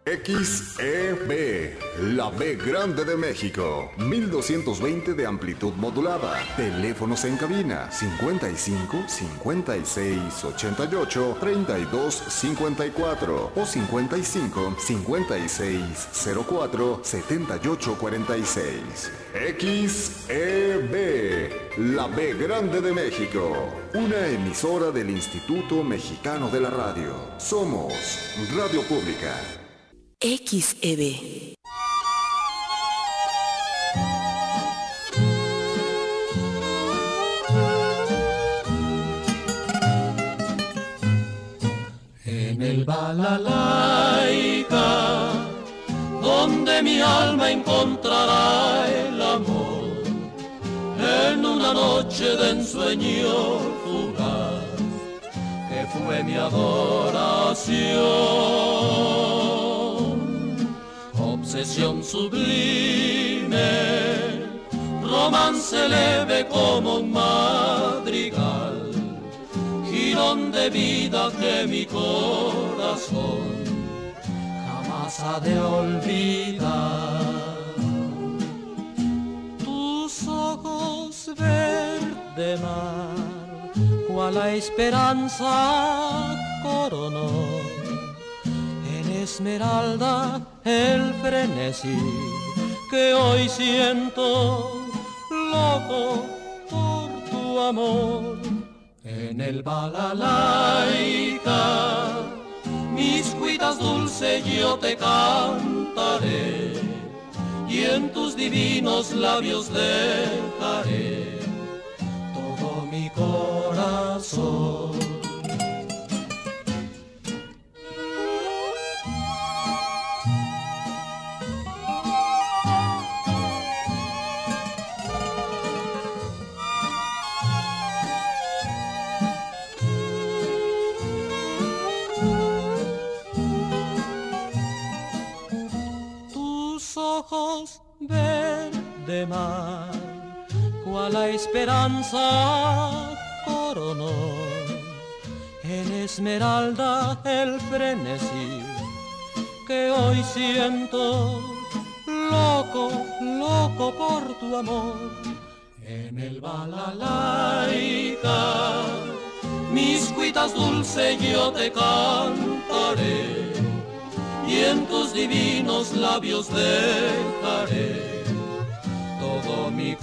XEB, la B grande de México, 1220 de amplitud modulada. Teléfonos en cabina 55 56 88 32 54 o 55 56 04 78 46. XEB, la B grande de México, una emisora del Instituto Mexicano de la Radio. Somos Radio Pública. XEB. En el Balalaika, donde mi alma encontrará el amor, en una noche de ensueño fugaz, que fue mi adoración. Obsesión sublime, romance leve como un madrigal, girón de vida que mi corazón jamás ha de olvidar. Tus ojos verde mar, cual la esperanza coronó, en esmeralda el frenesí que hoy siento loco por tu amor. En el Balalaika, mis cuitas dulces yo te cantaré, y en tus divinos labios dejaré todo mi corazón. Ojos verde mar, cual la esperanza coronó, en esmeralda el frenesí que hoy siento loco, loco por tu amor. En el Balalaika, mis cuitas dulces yo te cantaré, y en tus divinos labios dejaré todo mi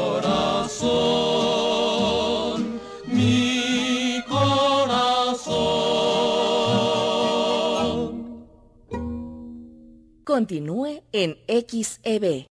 corazón, mi corazón. Continúe en XEB.